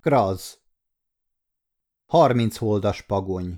Kraz. 30 holdas pagony.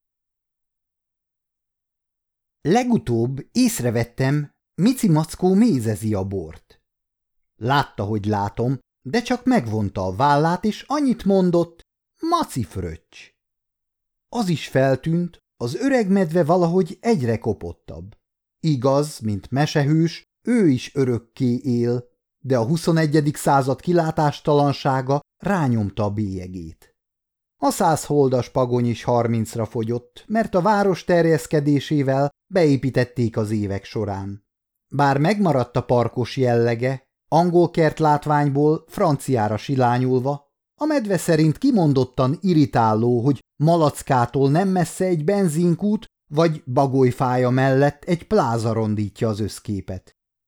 Legutóbb észrevettem, Mici Mackó mézezi a bort. Látta, hogy látom, de csak megvonta a vállát, és annyit mondott, Maci fröccs. Az is feltűnt, az öreg medve valahogy egyre kopottabb. Igaz, mint mesehős, ő is örökké él, de a 21. század kilátástalansága rányomta a bélyegét. A 100 holdas pagony is 30-ra fogyott, mert a város terjeszkedésével beépítették az évek során. Bár megmaradt a parkos jellege, angol kertlátványból franciára silányulva, a medve szerint kimondottan irritáló, hogy Malackától nem messze egy benzinkút vagy Bagolyfája mellett egy pláza rondítja az összképet.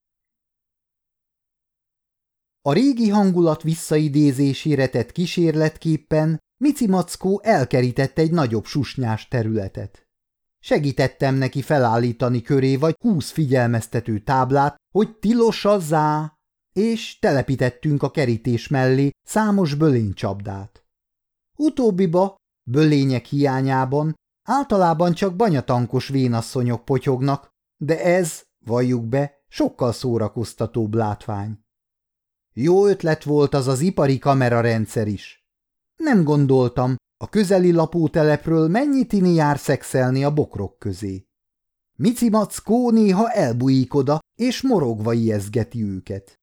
A régi hangulat visszaidézésére tett kísérletképpen Mici Mackó elkerített egy nagyobb susnyás területet. Segítettem neki felállítani köré vagy 20 figyelmeztető táblát, hogy tilos-azzá, és telepítettünk a kerítés mellé számos bölénycsapdát. Utóbbiba, bölények hiányában általában csak banyatankos vénasszonyok potyognak, de ez, valljuk be, sokkal szórakoztatóbb látvány. Jó ötlet volt az ipari kamerarendszer is. Nem gondoltam, a közeli lapótelepről mennyi tini jár szexelni a bokrok közé. Mici Mackó néha elbújik oda, és morogva ijesztgeti őket.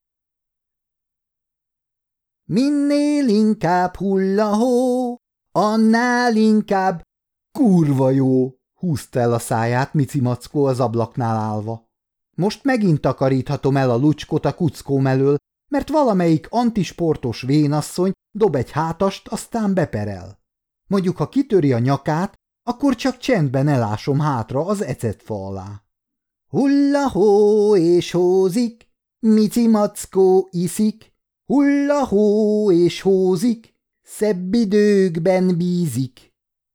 Minél inkább hull a hó, annál inkább kurva jó, húzta el a száját Mici Mackó az ablaknál állva. Most megint takaríthatom el a lucskot a kuckóm elől, mert valamelyik antisportos vénasszony dob egy hátast, aztán beperel. Mondjuk, ha kitöri a nyakát, akkor csak csendben elásom hátra az ecetfa alá. Hulla-hó és hózik, Mici Mackó iszik, hulla-hó és hózik, szebb időkben bízik.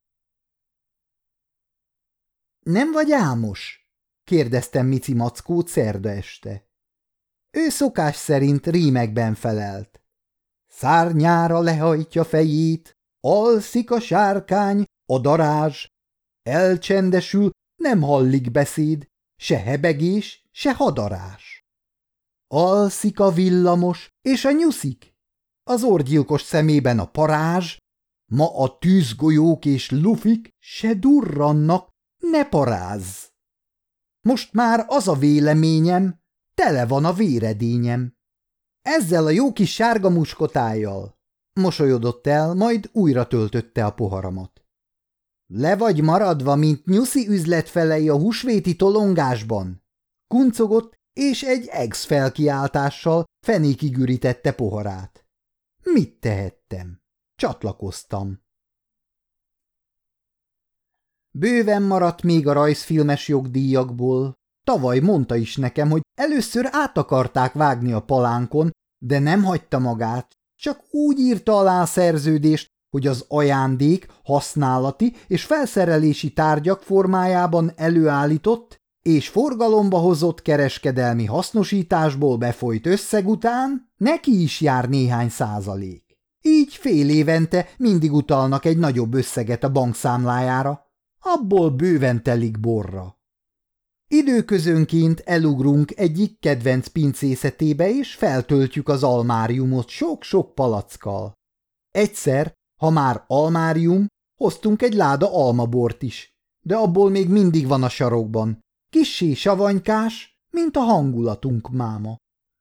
Nem vagy álmos? Kérdeztem Mici Mackót szerda este. Ő szokás szerint rímekben felelt. Szárnyára lehajtja fejét, alszik a sárkány, a darázs. Elcsendesül, nem hallik beszéd, se hebegés, se hadarás. Alszik a villamos és a nyuszik, az orgyilkos szemében a parázs. Ma a tűzgolyók és lufik se durrannak, ne parázz. Most már az a véleményem, tele van a véredényem. Ezzel a jó kis sárga muskotájjal. Mosolyodott el, majd újra töltötte a poharamat. Le vagy maradva, mint nyuszi üzletfelei a húsvéti tolongásban. Kuncogott, és egy egz felkiáltással fenékig ürítette poharát. Mit tehettem? Csatlakoztam. Bőven maradt még a rajzfilmes jogdíjakból. Tavaly mondta is nekem, hogy először át akarták vágni a palánkon, de nem hagyta magát, csak úgy írta alá a szerződést, hogy az ajándék, használati és felszerelési tárgyak formájában előállított és forgalomba hozott kereskedelmi hasznosításból befolyt összeg után neki is jár néhány százalék. Így fél évente mindig utalnak egy nagyobb összeget a bankszámlájára, abból bőven telik borra. Időközönként elugrunk egyik kedvenc pincészetébe, és feltöltjük az almáriumot sok-sok palackkal. Egyszer, ha már almárium, hoztunk egy láda almabort is, de abból még mindig van a sarokban, kissé savanykás, mint a hangulatunk máma.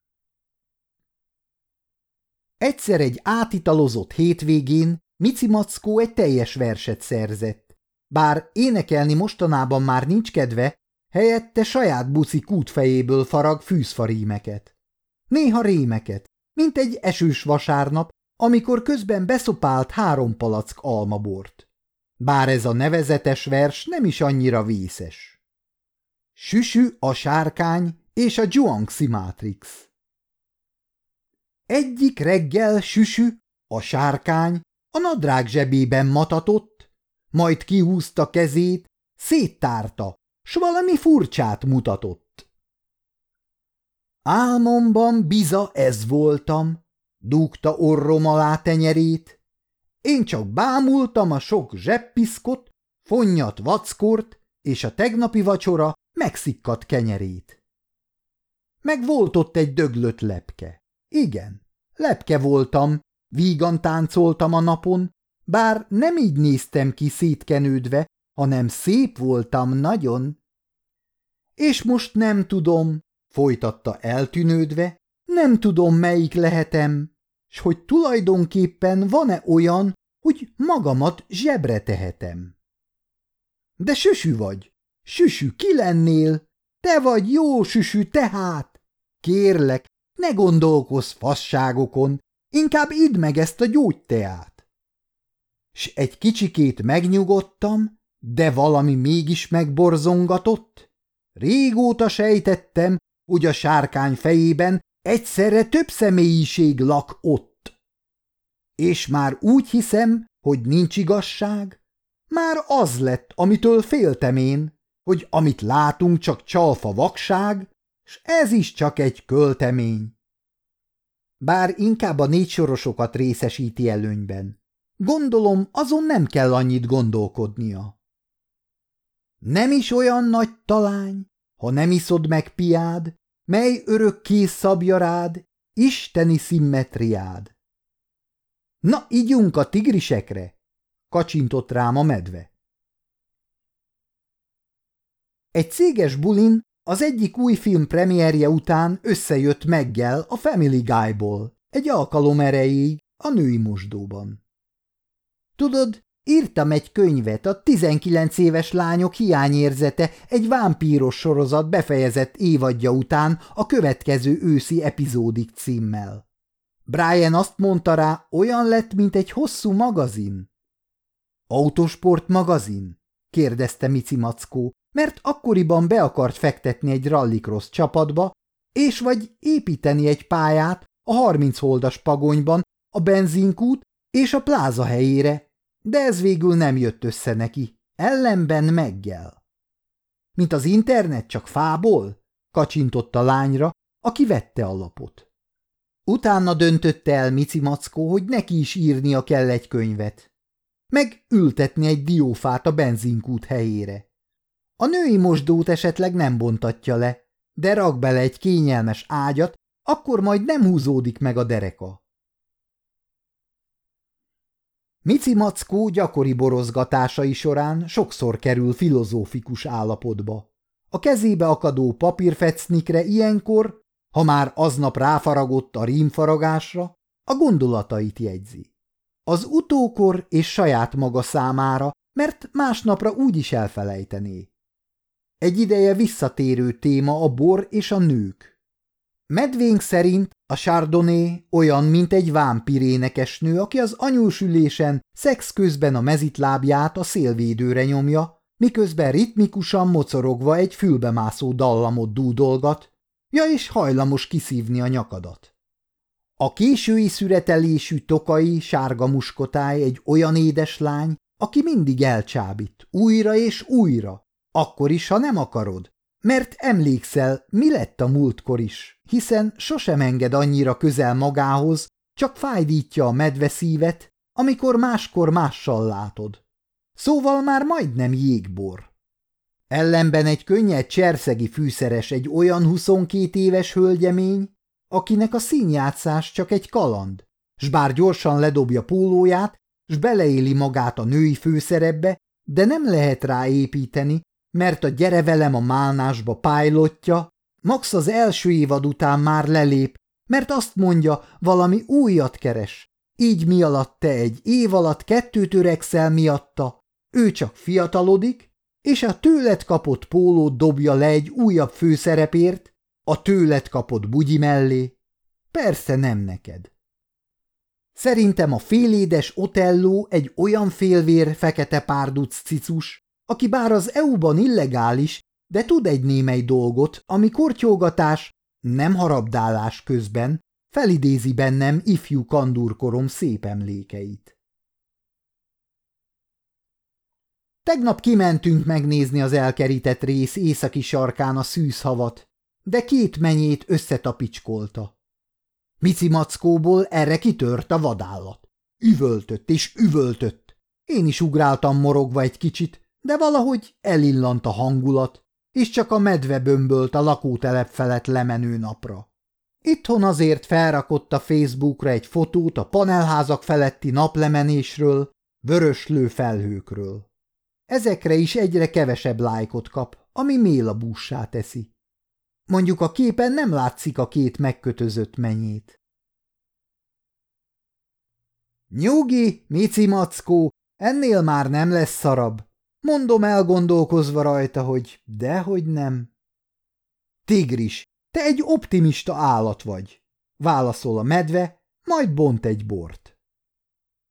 Egyszer egy átitalozott hétvégén Mici Mackó egy teljes verset szerzett. Bár énekelni mostanában már nincs kedve, helyette saját buci kútfejéből farag fűzfarímeket. Néha rémeket, mint egy esős vasárnap, amikor közben beszopált 3 palack almabort. Bár ez a nevezetes vers nem is annyira vészes. Süsü a sárkány és a Zhuangzi Matrix. Egyik reggel Süsü, a sárkány, a nadrág zsebében matatott, majd kihúzta kezét, széttárta, s valami furcsát mutatott. Álmomban biza ez voltam, dúgta orrom alá tenyerét. Én csak bámultam a sok zsebpiszkot, fonnyat vackort és a tegnapi vacsora megszikkadt kenyerét. Meg volt ott egy döglött lepke. Igen, lepke voltam, vígan táncoltam a napon, bár nem így néztem ki szétkenődve, hanem szép voltam nagyon. És most nem tudom, folytatta eltűnődve, nem tudom, melyik lehetem, s hogy tulajdonképpen van-e olyan, hogy magamat zsebre tehetem. De süsű vagy, süsű, ki lennél? Te vagy jó süsű tehát! Kérlek, ne gondolkozz fasságokon, inkább idd meg ezt a gyógyteát. S egy kicsikét megnyugodtam, de valami mégis megborzongatott. Régóta sejtettem, hogy a sárkány fejében egyszerre több személyiség lak ott. És már úgy hiszem, hogy nincs igazság. Már az lett, amitől féltem én, hogy amit látunk, csak csalfa vakság, s ez is csak egy költemény. Bár inkább a 4 sorosokat részesíti előnyben. Gondolom, azon nem kell annyit gondolkodnia. Nem is olyan nagy talány, ha nem iszod meg piád, mely örökké szabja rád, isteni szimmetriád. Na, igyunk a tigrisekre, kacsintott rám a medve. Egy céges bulin az egyik új film premierje után összejött Meggel a Family Guy-ból, egy alkalom erejéig a női mosdóban. Tudod, írtam egy könyvet, a 19 éves lányok hiányérzete egy vámpíros sorozat befejezett évadja után a következő őszi epizódik címmel. Brian azt mondta rá, olyan lett, mint egy hosszú magazin. Autosport magazin? Kérdezte Mici Mackó, mert akkoriban be akart fektetni egy rallycross csapatba, és vagy építeni egy pályát a 30 holdas Pagonyban a benzinkút és a pláza helyére, de ez végül nem jött össze neki, ellenben Meggel. Mint az internet, csak fából? Kacsintott a lányra, aki vette a lapot. Utána döntötte el Mici Mackó, hogy neki is írnia kell egy könyvet, meg ültetni egy diófát a benzinkút helyére. A női mosdót esetleg nem bontatja le, de rak bele egy kényelmes ágyat, akkor majd nem húzódik meg a dereka. Mici Mackó gyakori borozgatásai során sokszor kerül filozófikus állapotba. A kezébe akadó papírfecnikre ilyenkor, ha már aznap ráfaragott a rímfaragásra, a gondolatait jegyzi. Az utókor és saját maga számára, mert másnapra úgyis elfelejtené. Egy ideje visszatérő téma a bor és a nők. Medvénk szerint a Chardonnay olyan, mint egy vámpirénekesnő, aki az anyósülésen szex közben a mezitlábját a szélvédőre nyomja, miközben ritmikusan mocorogva egy fülbemászó dallamot dúdolgat, ja és hajlamos kiszívni a nyakadat. A késői szüretelésű tokai sárga muskotáj egy olyan édeslány, aki mindig elcsábít, újra és újra, akkor is, ha nem akarod, mert emlékszel, mi lett a múltkor is, hiszen sosem enged annyira közel magához, csak fájdítja a medveszívet, amikor máskor mással látod. Szóval már majdnem jégbor. Ellenben egy könnyed cserszegi fűszeres egy olyan 22 éves hölgyemény, akinek a színjátszás csak egy kaland, s bár gyorsan ledobja pólóját, s beleéli magát a női főszerepbe, de nem lehet rá építeni, mert a Gyere velem a málnásba pilotja, max az első évad után már lelép, mert azt mondja, valami újat keres. Így mi alatt te egy év alatt 2 öregszel miatta, ő csak fiatalodik, és a tőled kapott pólót dobja le egy újabb főszerepért, a tőled kapott bugyi mellé. Persze nem neked. Szerintem a félédes Otello egy olyan félvér fekete párduc cicus, aki bár az EU-ban illegális, de tud egy némely dolgot, ami kortyolgatás, nem harabdálás közben felidézi bennem ifjú kandúrkorom szép emlékeit. Tegnap kimentünk megnézni az elkerített rész északi sarkán a szűzhavat, de 2 menyét összetapicskolta. Mici mackóból erre kitört a vadállat. Üvöltött és üvöltött. Én is ugráltam morogva egy kicsit, de valahogy elillant a hangulat, és csak a medve bömbölt a lakótelep felett lemenő napra. Itthon azért felrakott a Facebookra egy fotót a panelházak feletti naplemenésről, vöröslő felhőkről. Ezekre is egyre kevesebb lájkot kap, ami mélabússá teszi. Mondjuk a képen nem látszik a két megkötözött menyét. Nyugi, Mici mackó, ennél már nem lesz szarabb. Mondom elgondolkozva rajta, hogy dehogy nem. Tigris, te egy optimista állat vagy, válaszol a medve, majd bont egy bort.